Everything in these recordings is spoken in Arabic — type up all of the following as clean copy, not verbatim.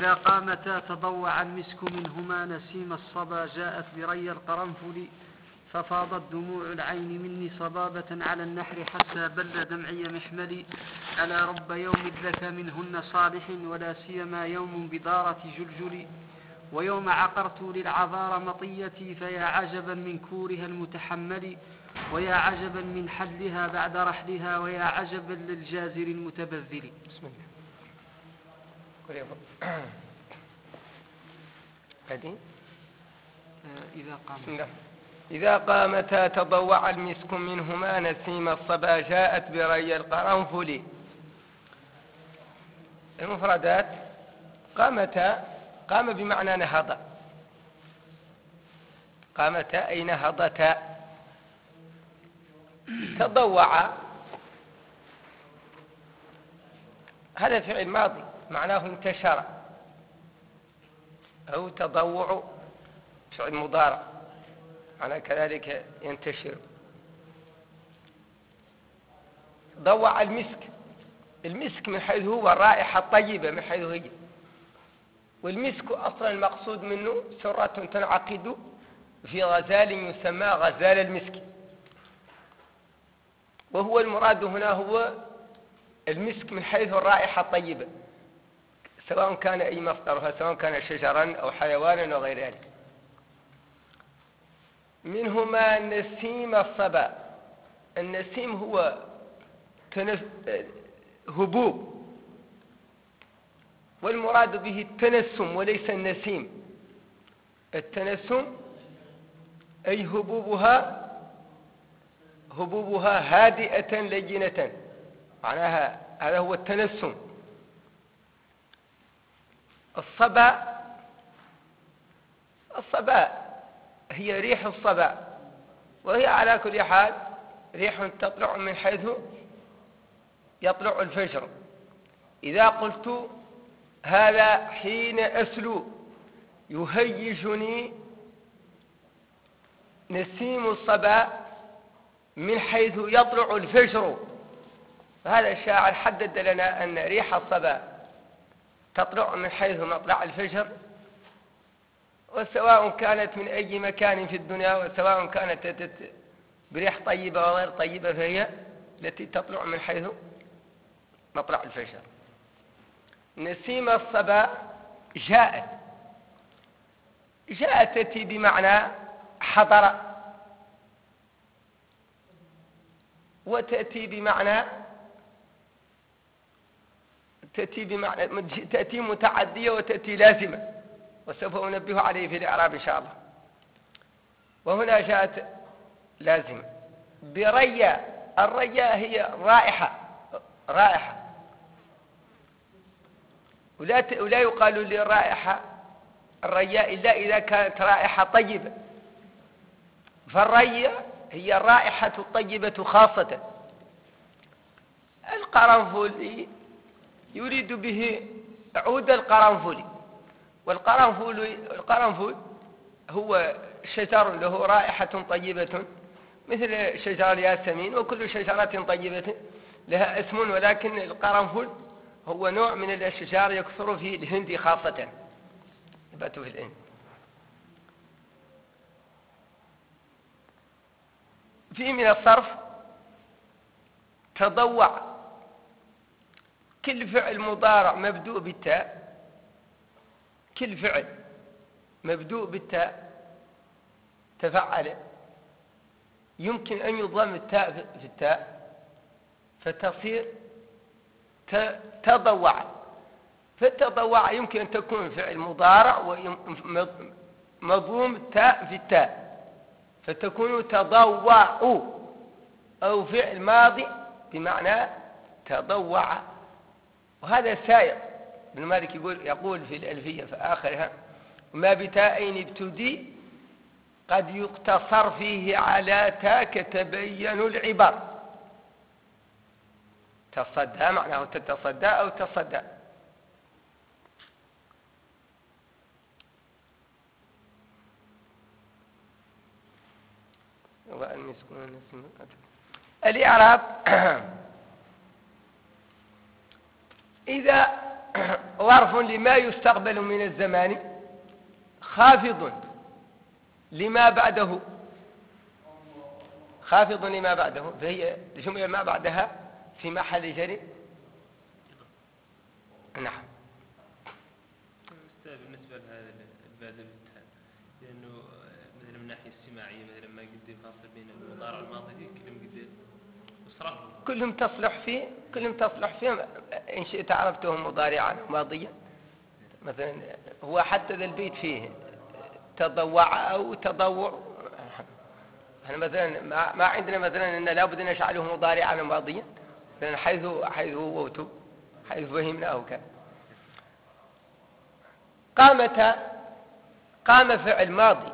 إذا قامتا تضوع المسك منهما نسيم الصبا جاءت بري القرنفل ففاضت دموع العين مني صبابة على النحر حتى بل دمعي محملي ألا رب يوم لك منهن صالح ولا سيما يوم بدارة جلجل ويوم عقرت للعذار مطيتي فيا عجبا من كورها المتحمل ويا عجبا من حلها بعد رحلها ويا عجبا للجازر المتبذل. بسم الله. هذه إذا قامتا تضوع المسك منهما نسيم الصبا جاءت بري القرنفل. المفردات: قامتا، قام بمعنى نهض، قامتا أي نهضتا. تضوع هذا فعل ماضي معناه انتشر، أو تضوع فعل مضارع معناه كذلك ينتشر. ضوع المسك، المسك من حيث هو الرائحة الطيبة من حيث هي، والمسك أصلا المقصود منه سرة تنعقد في غزال يسمى غزال المسك، وهو المراد هنا هو المسك من حيث الرائحة الطيبة، سواء كان أي مصدرها، سواء كان شجرا أو حيوانا أو غير ذلك. منهما نسيم الصبا، النسيم هو هبوب، والمراد به التنسم وليس النسيم. التنسم أي هبوبها هادئة لينة، معناها هذا هو التنسم. الصبا هي ريح الصبا، وهي على كل حال ريح تطلع من حيث يطلع الفجر. إذا قلت هذا حين أسلو يهيجني نسيم الصبا من حيث يطلع الفجر، فهذا الشاعر حدد لنا أن ريح الصبا تطلع من حيث مطلع الفجر، وسواء كانت من أي مكان في الدنيا، وسواء كانت بريح طيبة وغير طيبة، فهي التي تطلع من حيث مطلع الفجر. نسيم الصبا جاءت تأتي بمعنى حضر، وتأتي بمعنى تأتي متعدية وتأتي لازمة، وسوف أنبه عليه في الإعراب إن شاء الله. وهنا جاءت لازمة بريا. الريا هي رائحة، ولا يقال للرائحة الرياء إلا إذا كانت رائحة طيبة، فالريا هي الرائحة الطيبة خاصة. القرنفل يريد به عود القرنفل، والقرنفل هو شجر له رائحة طيبة مثل شجر الياسمين، وكل شجرة طيبة لها اسم، ولكن القرنفل هو نوع من الأشجار يكثر في الهند خاصة، يبات في الهند. في من الصرف تضوع، كل فعل مضارع مبدوء بالتاء، كل فعل مبدوء بالتاء تفعل يمكن أن يضم التاء في التاء فتصير تضوع. فالتضوع يمكن أن تكون فعل مضارع ومضموم التاء في التاء فتكون تضوع، أو فعل ماضي بمعنى تضوع، وهذا سائر. ابن مالك يقول في الألفية في آخرها: ما بتاءين ابتدي قد يقتصر فيه على تاك تبين العبر. تصدى معناه تتصدى أو تصدى. الإعراب: إذا ظرف لما يستقبل من الزمان خافض لما بعده، خافض لما بعده، فهي جملة ما بعدها في محل جر. نعم. بالنسبة لهذا الباب الاستفهام، لأنه مثلا من الناحية السماعية مثلا ما قد فاصل بين المضارع الماضي كلهم قد وصرف كلهم تصلح فيهم إن شئت عرفتهم مضارعا وماضيا. مثلا هو حتى ذا البيت فيه تضوع أو تضوع. احنا مثلا ما عندنا مثلا ان لابد ان نجعله مضارعا وماضيا، لان حيث ووتو حيث فهمناه كان. قام فعل ماضي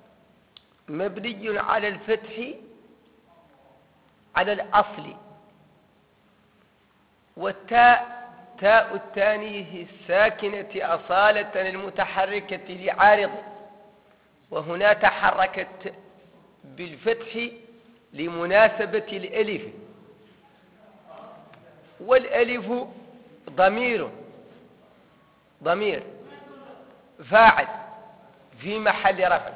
مبني على الفتح على الأصل، والتاء تاء التانيه الساكنة أصالة المتحركة لعارض، وهنا تحركت بالفتح لمناسبة الألف، والألف ضمير فاعل في محل رفع.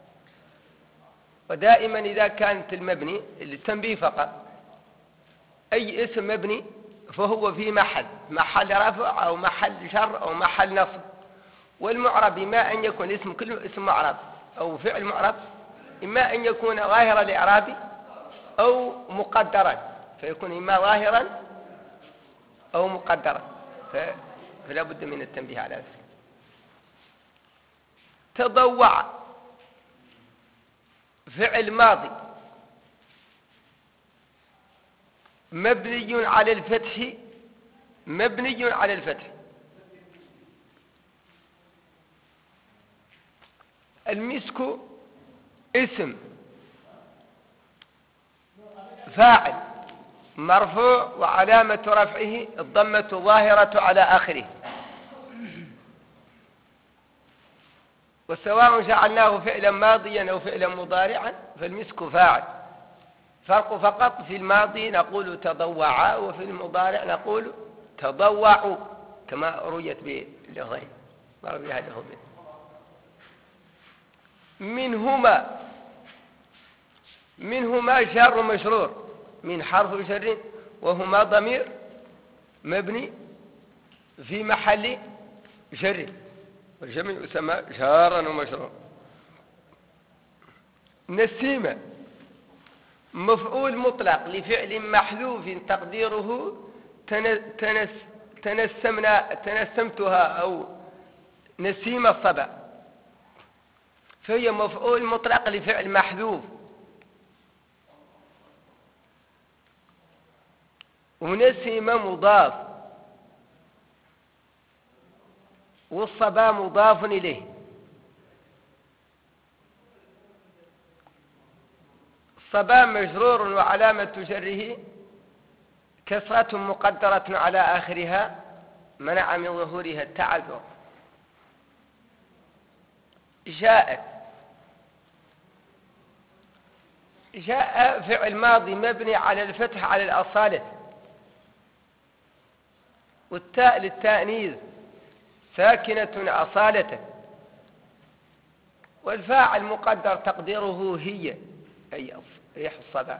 ودائما إذا كانت المبني للتنبيه فقط أي اسم مبني فهو في محل رفع أو محل جر أو محل نصب. والمعرب إما أن يكون اسم كله اسم معرب أو فعل معرب، إما أن يكون ظاهر الإعراب أو مقدرا، فيكون إما ظاهرا أو مقدرا، فلا بد من التنبيه على ذلك. تضوع فعل ماضي مبني على الفتح. المسك اسم فاعل مرفوع وعلامة رفعه الضمة الظاهرة على آخره، وسواء جعلناه فعلا ماضيا أو فعلا مضارعا فالمسك فاعل. فرق فقط في الماضي نقول تضوع، وفي المضارع نقول تضوعوا كما رويت باللفظين ضرب هذا هو. منهما جار مجرور من حرف جر، وهما ضمير مبني في محل جر، والجمع يسمى جارا ومجرور. نسيمة مفعول مطلق لفعل محذوف تقديره تنسمتها أو نسيم الصبا، فهي مفعول مطلق لفعل محذوف. ونسيم مضاف، والصبا مضاف إليه. الصبا مجرور وعلامة جره كسرة مقدرة على آخرها منع من ظهورها التعذر. جاء فعل ماضي مبني على الفتح على الأصالة، والتاء للتأنيث ساكنة أصالة، والفاعل مقدر تقديره هي أي ريح الصبا.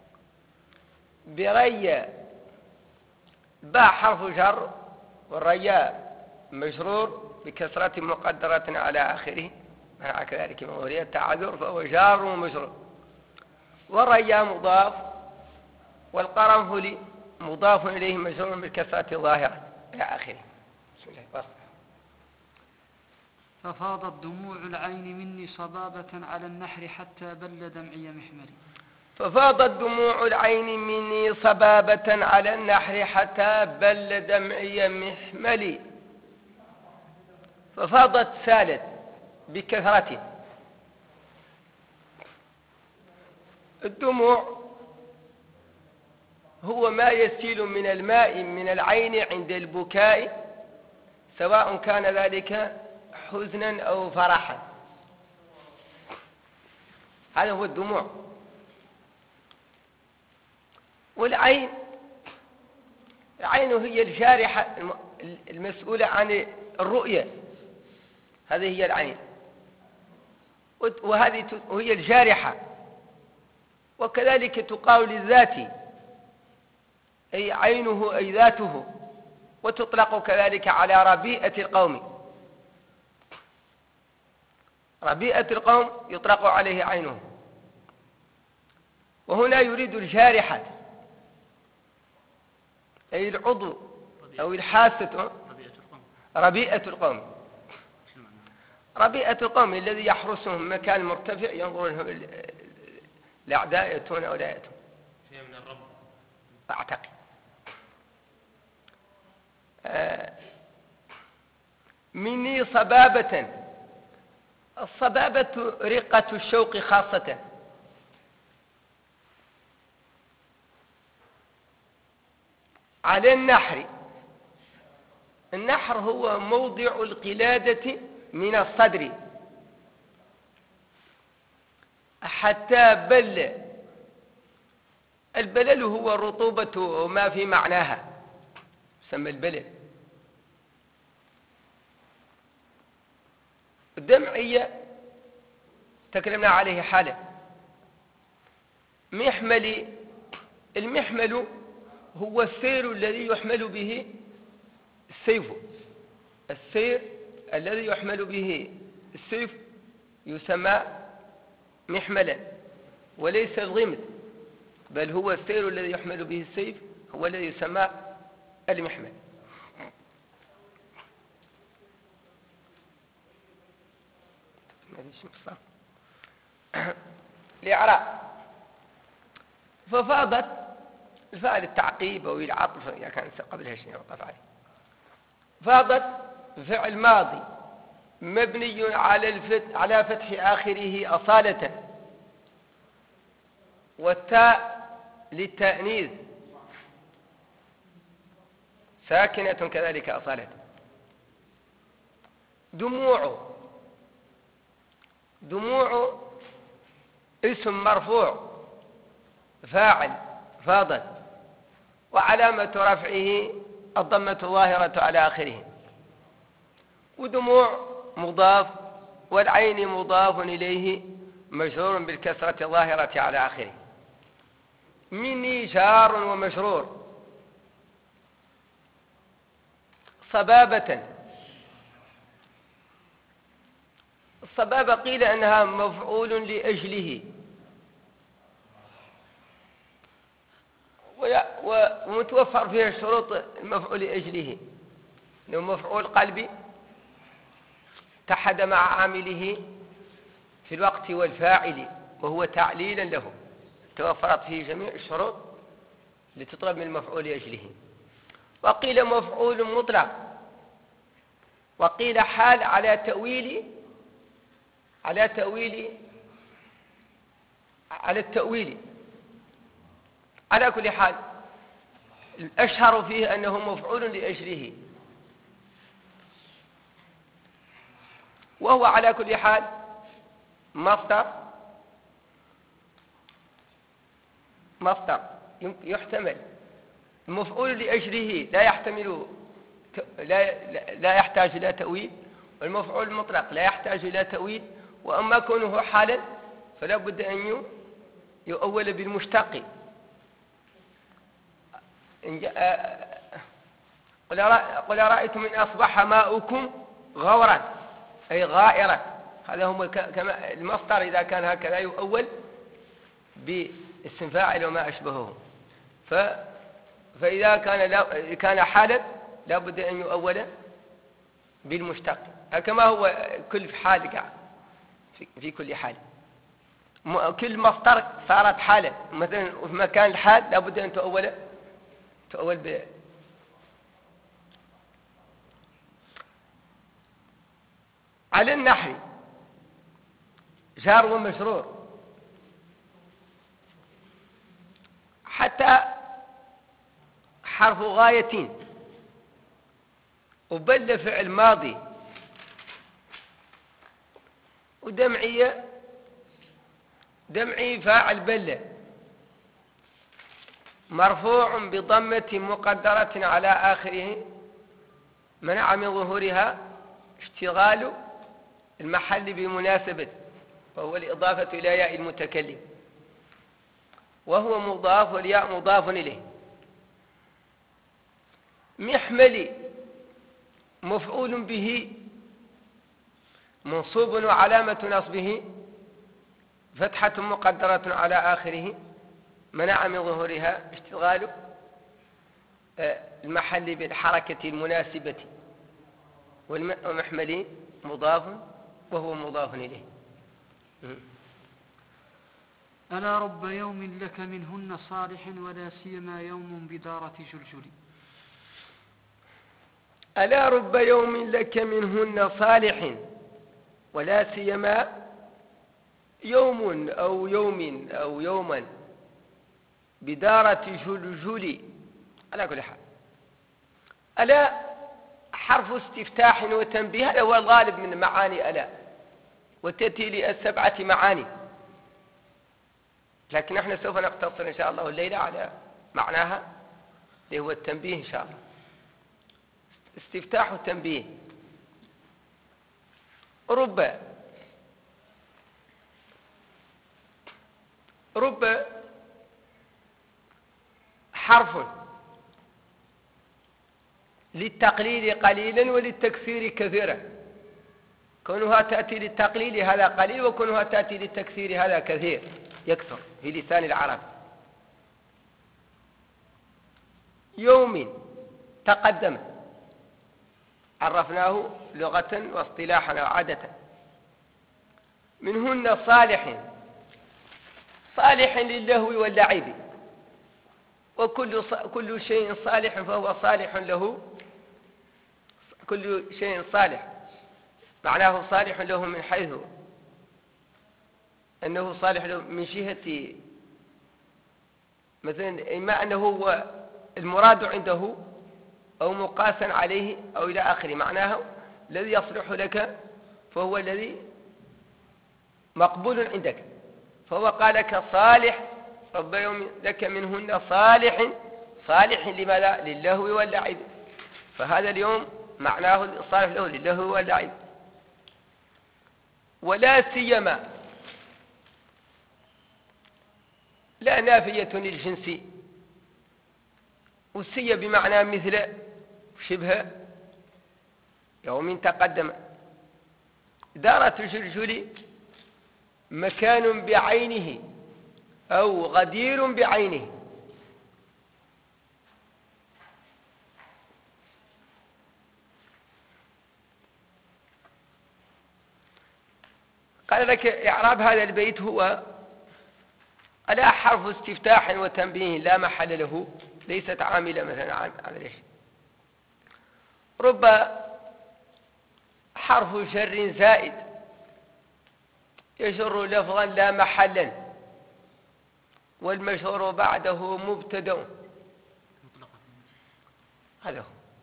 بريا باء حرف جر، والرياء مجرور بكسرة مقدرة على آخره مع كذلك مورية التعذر فهو جار ومجرور. والرياء مضاف، والقرنفل مضاف إليه مجرور بالكسرة الظاهرة إلى آخره. بسم الله الرحمن الرحيم. ففاضت دموع العين مني صبابة على النحر حتى بل دمعي محملي. ففاضت دموع العين مني صبابة على النحر حتى بل دمعي محملي. ففاضت سالت بكثرته. الدموع هو ما يسيل من الماء من العين عند البكاء، سواء كان ذلك حزنا أو فرحا، هذا هو الدموع. العين هي الجارحة المسؤولة عن الرؤية، هذه هي العين، وهذه هي الجارحة. وكذلك تقال للذات، أي عينه أي ذاته، وتطلق كذلك على ربيئة القوم. ربيئة القوم يطلق عليه عينه، وهنا يريد الجارحة أي العضو أو الحاسة. ربيئة القوم، ربيئة القوم الذي يحرسهم مكان مرتفع ينظرون الأعداء يأتون أو لا يأتون. فيها من الرب أعتقد. مني صبابة. الصبابة رقة الشوق خاصة، على النحر. النحر هو موضع القلادة من الصدر حتى بل. البلل هو الرطوبة وما في معناها، يسمى البلل. الدمعية تكلمنا عليه حالا. محمل. المحمل هو السير الذي يحمل به السيف. السير الذي يحمل به السيف يسمى محملا، وليس الغمد، بل هو السير الذي يحمل به السيف هو الذي يسمى المحمل. الإعراب. ففاضت الفاعل التعقيب أو العطف إذا كان قبلها شيء وقف عليه. فاضت فعل ماضي مبني على فتح آخره أصالة، والتاء للتأنيث ساكنة كذلك أصالة. دموع. دموع اسم مرفوع فاعل فاضت، وعلامة رفعه الضمة الظاهرة على آخره. ودموع مضاف، والعين مضاف إليه مجرور بالكسرة الظاهرة على آخره. مني جار ومجرور. صبابة. الصبابة قيل أنها مفعول لأجله، ومتوفر فيها شروط المفعول لأجله، أنه مفعول قلبي اتحد مع عامله في الوقت والفاعل، وهو تعليلا له. توفرت فيه جميع الشروط لتطلب من المفعول لأجله. وقيل مفعول مطلق، وقيل حال على التأويل. على كل حال الأشهر فيه أنه مفعول لأجله، وهو على كل حال مصدر يحتمل. المفعول لأجله لا يحتاج إلى تأويل، والمفعول المطلق لا يحتاج إلى تأويل. وأما كونه حالا فلا بد أن يؤول بالمشتق. قل رأيتم إن أصبح ماؤكم غورا أي غائرا. هذا هو كما المصدر إذا كان هكذا يؤول باسم فاعل وما أشبهه. فإذا كان حالا لا بد أن يؤول بالمشتق، كما هو كل حال في كل حال. كل مصدر صارت حالا، مثلا في مكان الحال لا بد أن تؤول على النحو. جار ومجرور. حتى حرف غاية، وبل فعل ماضي، دمعي فاعل بل مرفوع بضمة مقدرة على آخره منع من ظهورها اشتغال المحل بمناسبة، وهو الإضافة إلى ياء المتكلم، وهو مضاف والياء مضاف إليه. محمل مفعول به منصوب وعلامة نصبه فتحة مقدرة على آخره، منع من ظهورها اشتغال المحل بالحركة المناسبة، والمحمل مضاف وهو مضاف إليه. ألا رب يوم لك منهن صالح ولا سيما يوم بدارة جلجل. ألا رب يوم لك منهن صالح ولا سيما يوم أو يوم أو يوما بدارة جلجل. على كل حال ألا حرف استفتاح وتنبيه، هذا هو الغالب من معاني ألا، وتأتي للسبعة معاني، لكن نحن سوف نقتصر إن شاء الله الليلة على معناها اللي هو التنبيه إن شاء الله. استفتاح التنبيه. رب حرف للتقليل قليلا وللتكثير كثيرا، كونها تأتي للتقليل هذا قليل، وكونها تأتي للتكثير هذا كثير، يكثر في لسان العرب. يوم تقدم عرفناه لغة واصطلاحا وعادة. منهن صالح للهو واللعب، وكل شيء صالح فهو صالح له، كل شيء صالح معناه صالح له من حيث أنه صالح له من جهة مثلا إما أنه هو المراد عنده أو مقاسا عليه أو إلى آخر معناه. الذي يصلح لك فهو الذي مقبول عندك، فهو قال لك صالح رب يوم لك منهن صالح لماذا؟ للهو واللعب، فهذا اليوم معناه صالح له للهو واللعب. ولا سيما لا نافية للجنس، والسي بمعنى مثل شبه يوم تقدم. دارة جلجل مكان بعينه أو غدير بعينه. قال لك إعراب هذا البيت هو ألا حرف استفتاح وتنبيه لا محل له، ليست عاملة مثلا على ليش. رب حرف شر زائد يجر لفظا لا محلا، والمشهور بعده مبتدأ. هذا هو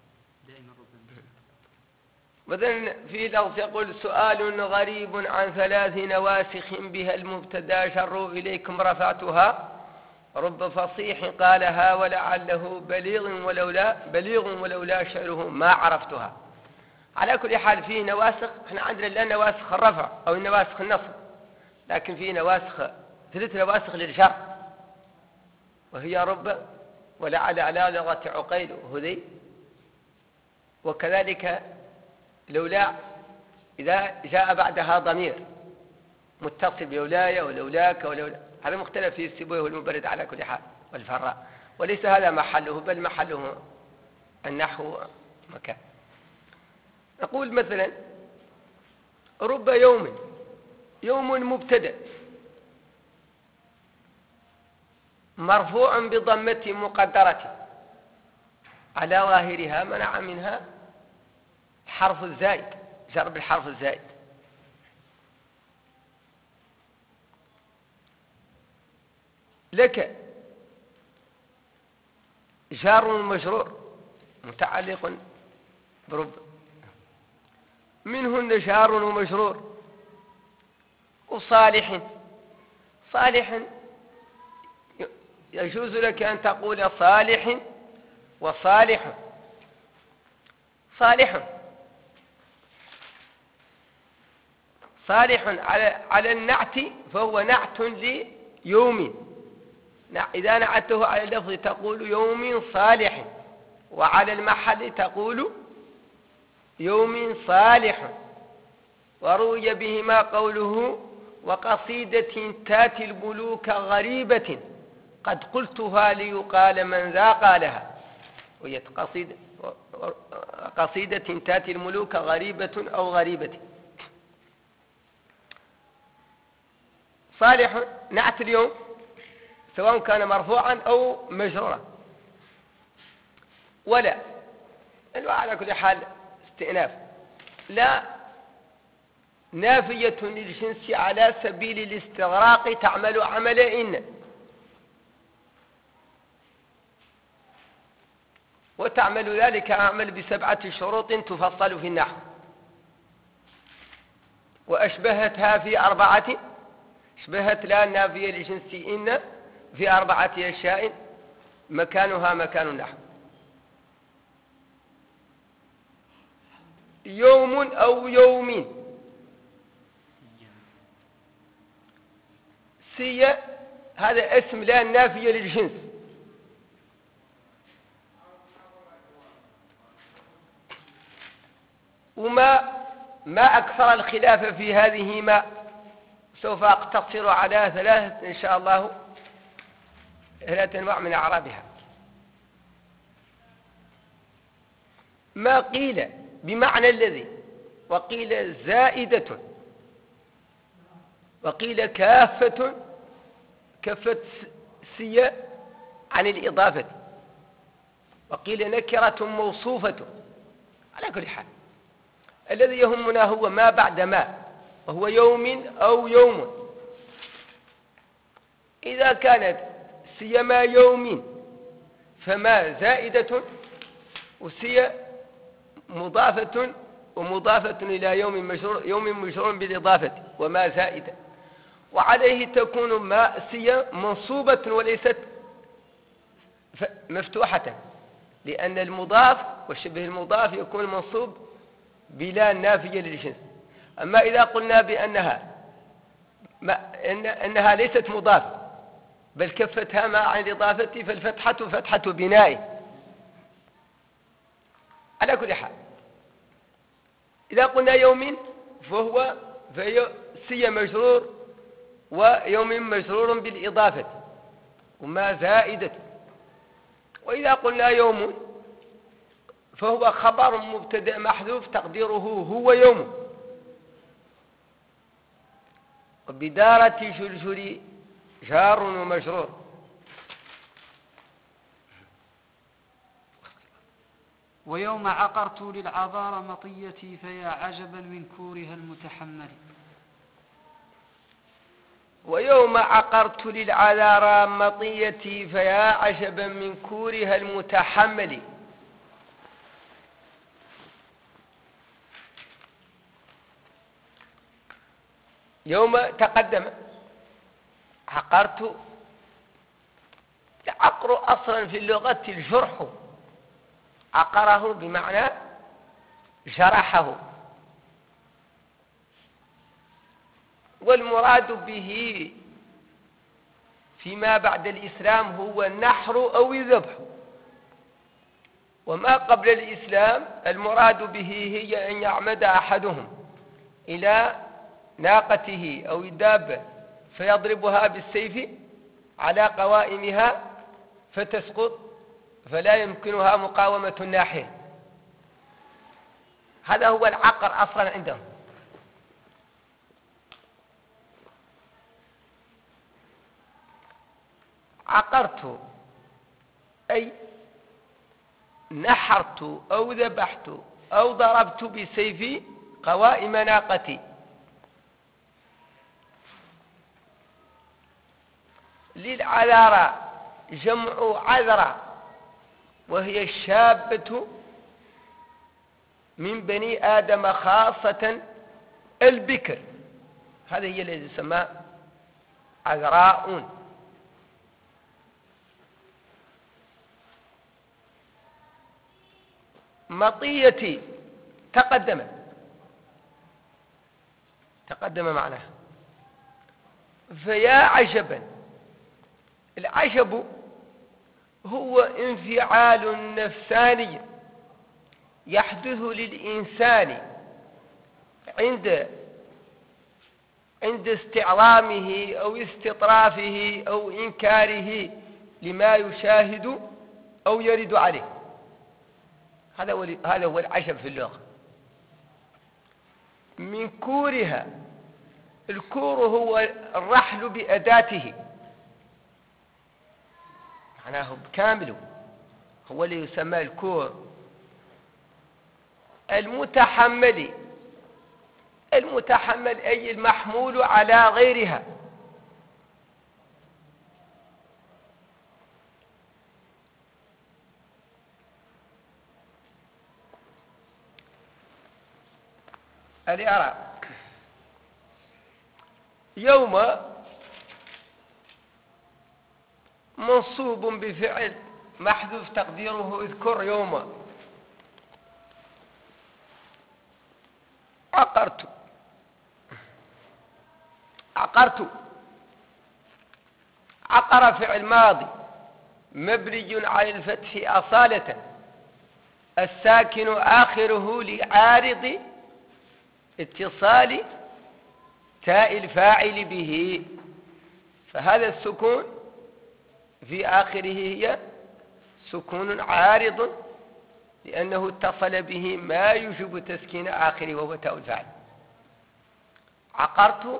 مثلا في لفظ يقول سؤال غريب عن 3 نواسخ بها المبتدا شر إليكم رفعتها، رب فصيح قالها ولعله بليغ ولولا شعره ما عرفتها. على كل حال فيه نواسخ، احنا عندنا لا نواسخ الرفع أو النواسخ النصب، لكن فيه نواسخ 3 نواسخ للجر، وهي رب ولعل على لغة عقيل وهذي، وكذلك لولا إذا جاء بعدها ضمير متصل بولاية ولولاك ولولا، هذا مختلف في السبوي والمبرد على كل حال والفراء، وليس هذا محله، بل محله النحو مكان. نقول مثلا رب يوم مبتدأ مرفوع بضمة مقدرة على ظاهرها، منع منها حرف الزائد، جر بالحرف الزائد. لك جار مجرور متعلق برب، منهن جار ومجرور. وصالح يجوز لك أن تقول صالح وصالح. صالح على النعت فهو نعت ليوم. إذا نعته على اللفظ تقول يوم صالح، وعلى المحل تقول يوم صالح. وروي بهما قوله وقصيدة تاتي الملوك غريبة قد قلتها ليقال من ذا قالها. وهي قصيدة تاتي الملوك غريبة أو غريبة. صالح نعت اليوم سواء كان مرفوعا أو مجرورا. ولا على كل حال استئناف لا نافية للجنس على سبيل الاستغراق تعمل عمل إن، وتعمل ذلك عمل ب7 شروط تفصل في النحو. وأشبهتها في 4، أشبهت لا النافية لجنس إن في 4 أشياء مكانها مكان النحو. يوم أو يومين. سي هذا اسم لا النافية للجنس، وما أكثر الخلاف في هذه ما سوف أقتصر على 3 إن شاء الله، 3 أنواع من أعرابها. ما قيل بمعنى الذي، وقيل زائدة، وقيل كافة سي عن الإضافة، وقيل نكرة موصوفة. على كل حال الذي يهمنا هو ما بعد ما، وهو يوم أو يوم. إذا كانت سيما يوم فما زائدة، وسي مضافة ومضافة إلى يوم مجرور بالإضافة، وما زائدة. وعليه تكون ما سي منصوبة وليست مفتوحة، لأن المضاف والشبه المضاف يكون منصوب بلا نافية للجنس. أما إذا قلنا إنها ليست مضاف بل كفتها ما عن الإضافة فالفتحة فتحة بناء. على كل حال إذا قلنا يوم فهي سي مجرور ويوم مجرور بالإضافة وما زائدة. وإذا قلنا يوم فهو خبر مبتدأ محذوف تقديره هو يوم. وبدارة جلجل جار ومجرور. ويوم عقرت للعذار مطيتي فيا عجبا من كورها المتحمل. ويوم عقرت للعذار مطيتي فيا عجبا من كورها المتحمل. يوم تقدم عقرت. العقر أصلا في اللغة الجرح، عقره بمعنى جرحه، والمراد به فيما بعد الإسلام هو النحر أو الذبح. وما قبل الإسلام المراد به هي أن يعمد أحدهم إلى ناقته أو الدابة فيضربها بالسيف على قوائمها فتسقط فلا يمكنها مقاومة الناحية. هذا هو العقر أصلا عندهم. عقرت أي نحرت أو ذبحت أو ضربت بسيفي قوائم ناقتي. للعذارى جمع عذرى، وهي الشابة من بني آدم خاصة البكر، هذه هي التي تسمى عذراء. مطيتي تقدم معناها. فيا عجبا، العجب هو انفعال نفساني يحدث للإنسان عند استعظامه أو استطرافه أو إنكاره لما يشاهد أو يرد عليه. هذا هو العجب في اللغة. من كورها، الكور هو الرحل بأداته، معناه كامل، هو اللي يسمى الكور. المتحمل أي المحمول على غيرها. الإعراب: يوم منصوب بفعل محذوف تقديره اذكر يوم. عقرت عقر فعل ماضي مبني على الفتح أصالة، الساكن آخره لعارض اتصال تاء الفاعل به، فهذا السكون في آخره هي سكون عارض لأنه اتصل به ما يوجب تسكين آخره وهو تاء الفاعل. عقرت،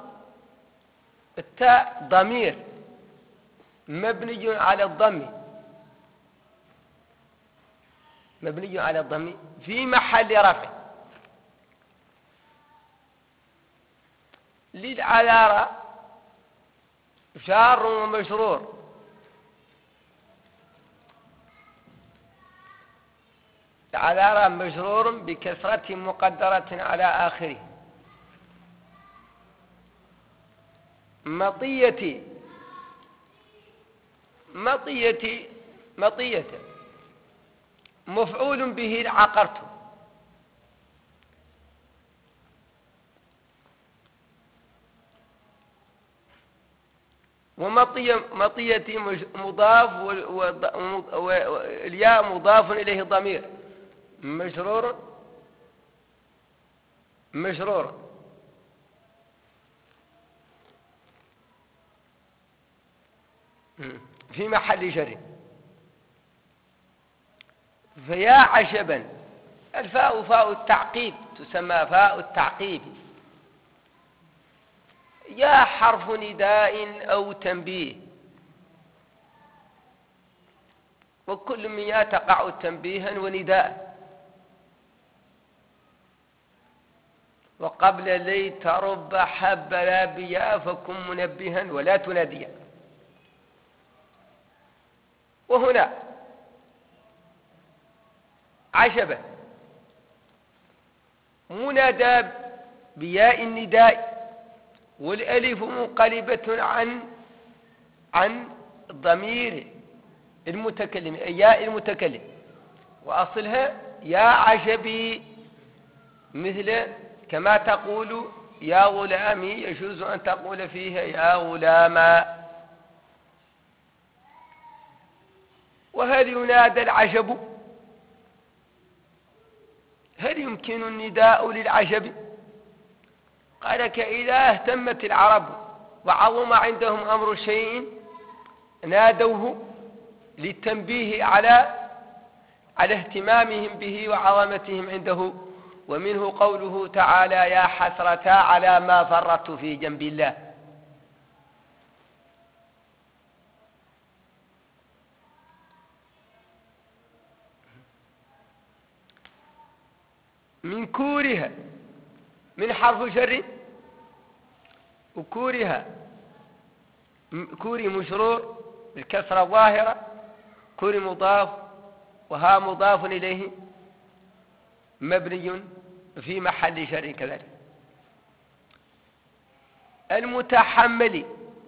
التاء ضمير مبني على الضم في محل رفع. للعذارى جار ومجرور، العذارى مجرور بكسرة مقدرة على آخره. مطية مفعول به عقرت. ومطية مضاف والياء مضاف إليه ضمير مجرور في محل جر. فيا عجبا، الفاء فاء التعقيب، تسمى فاء التعقيب. يا حرف نداء أو تنبيه، وكل من يا تقع تنبيها ونداء. وقبل ليت رب حب لا بيا فكن منبها ولا تناديا. وهنا عجبا منادى بياء النداء، والألف منقلبة عن ضمير المتكلم، ياء المتكلم، وأصلها يا عجبي، مثل كما تقول يا غلامي يجوز أن تقول فيها يا غلاما. وهل ينادى العجب؟ هل يمكن النداء للعجب؟ قال إذا اهتمت العرب وعظم عندهم أمر شيء نادوه للتنبيه على اهتمامهم به وعظمتهم عنده. ومنه قوله تعالى يا حسرة على ما فرطت في جنب الله. من كورها، من حرف جر، وكورها كوري مجرور بالكسرة الظاهرة، كوري مضاف، وها مضاف إليه مبني في محل جر كذلك. المتحمل،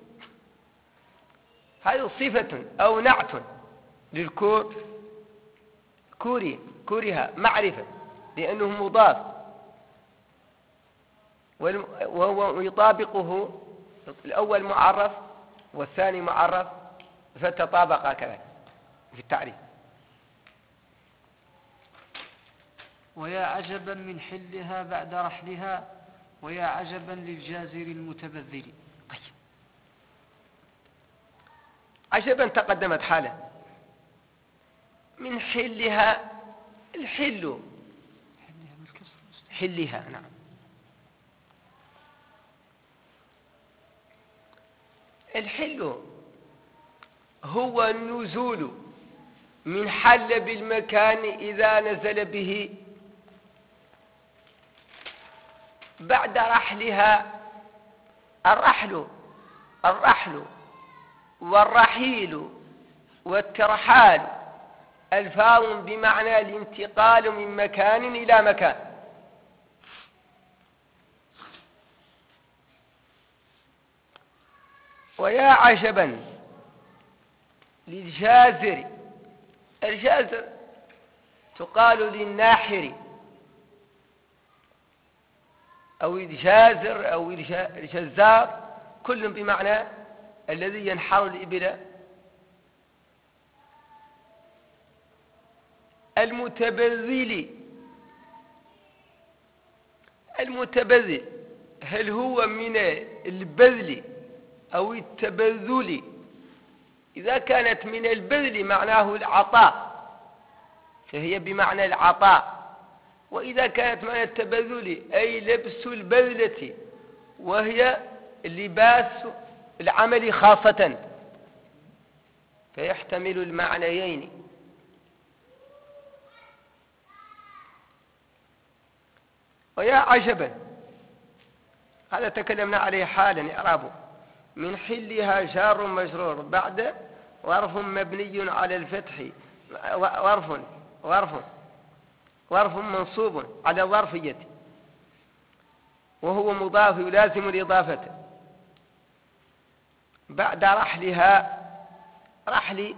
هذه صفة أو نعت للكور. كورها معرفة لأنه مضاف وهو يطابقه الأول معرف والثاني معرف، فتطابقا كذلك في التعريف. ويا عجبا من حلها بعد رحلها، ويا عجبا للجازر المتبذل. طيب، عجبا تقدمت حاله. من حلها، الحل حلها، نعم. الحل هو النزول من حل بالمكان إذا نزل به بعد رحلها. الرحل والرحيل والترحال ألفاظ بمعنى الانتقال من مكان إلى مكان. ويا عجبا للجازر، الجازر تقال للناحر أو الجازر أو الجزار، كل بمعنى الذي ينحر الإبل. المتبذل هل هو من البذل أو التبذل؟ إذا كانت من البذل معناه العطاء فهي بمعنى العطاء، وإذا كانت من التبذل أي لبس البذلة وهي لباس العمل خاصة، فيحتمل المعنيين. ويا عجبا، هذا تكلمنا عليه حالا إعرابه. من حلها جار مجرور بعد ظرف مبني على الفتح، ظرف منصوب على ظرفية، وهو مضاف يلازم الإضافة. بعد رحلها، رحل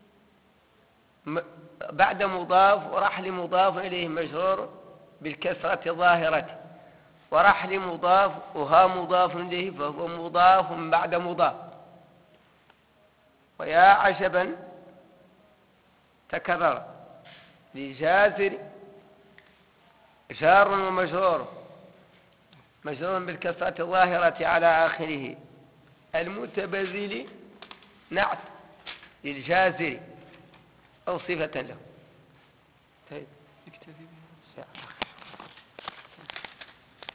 بعد مضاف، ورحل مضاف إليه مجرور بالكسرة ظاهرة، ورحل مضاف وها مضاف إليه فهو مضاف بعد مضاف. ويا عجبا تكرر لجازر جار ومجرور، مجرور بالكسرة الظاهرة على آخره. المتبذل نعت للجازر أو صفة له. طيب.